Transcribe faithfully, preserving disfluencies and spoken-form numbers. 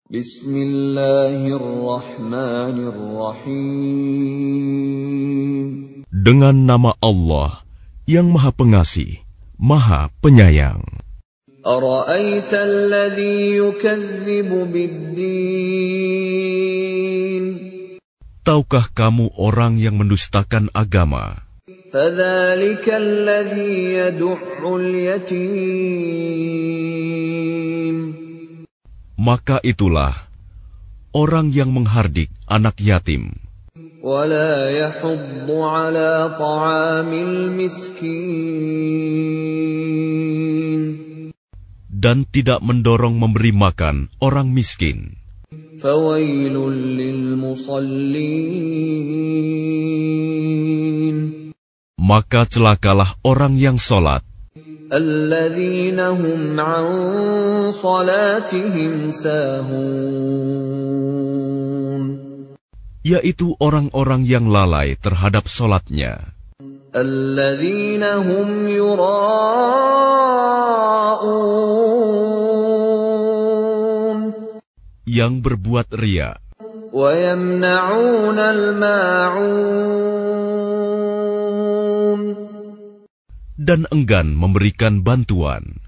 Bismillahirrahmanirrahim. Dengan nama Allah yang Maha Pengasih, Maha Penyayang. Ara'aita alladhi yukadzibu bid-din. Tahukah kamu orang yang mendustakan agama? Fadzalika alladhi yad'ul yatim. Maka itulah orang yang menghardik anak yatim. Wala yahuddu ala ta'amil miskin. Dan tidak mendorong memberi makan orang miskin. Fawailul lil musallin. Maka celakalah orang yang sholat. Alladzina hum an salatihim sahun. Yaitu orang-orang yang lalai terhadap sholatnya. Alladzina hum yura'un. Yang berbuat riya. Wa yamna'un al-ma'un. Dan enggan memberikan bantuan.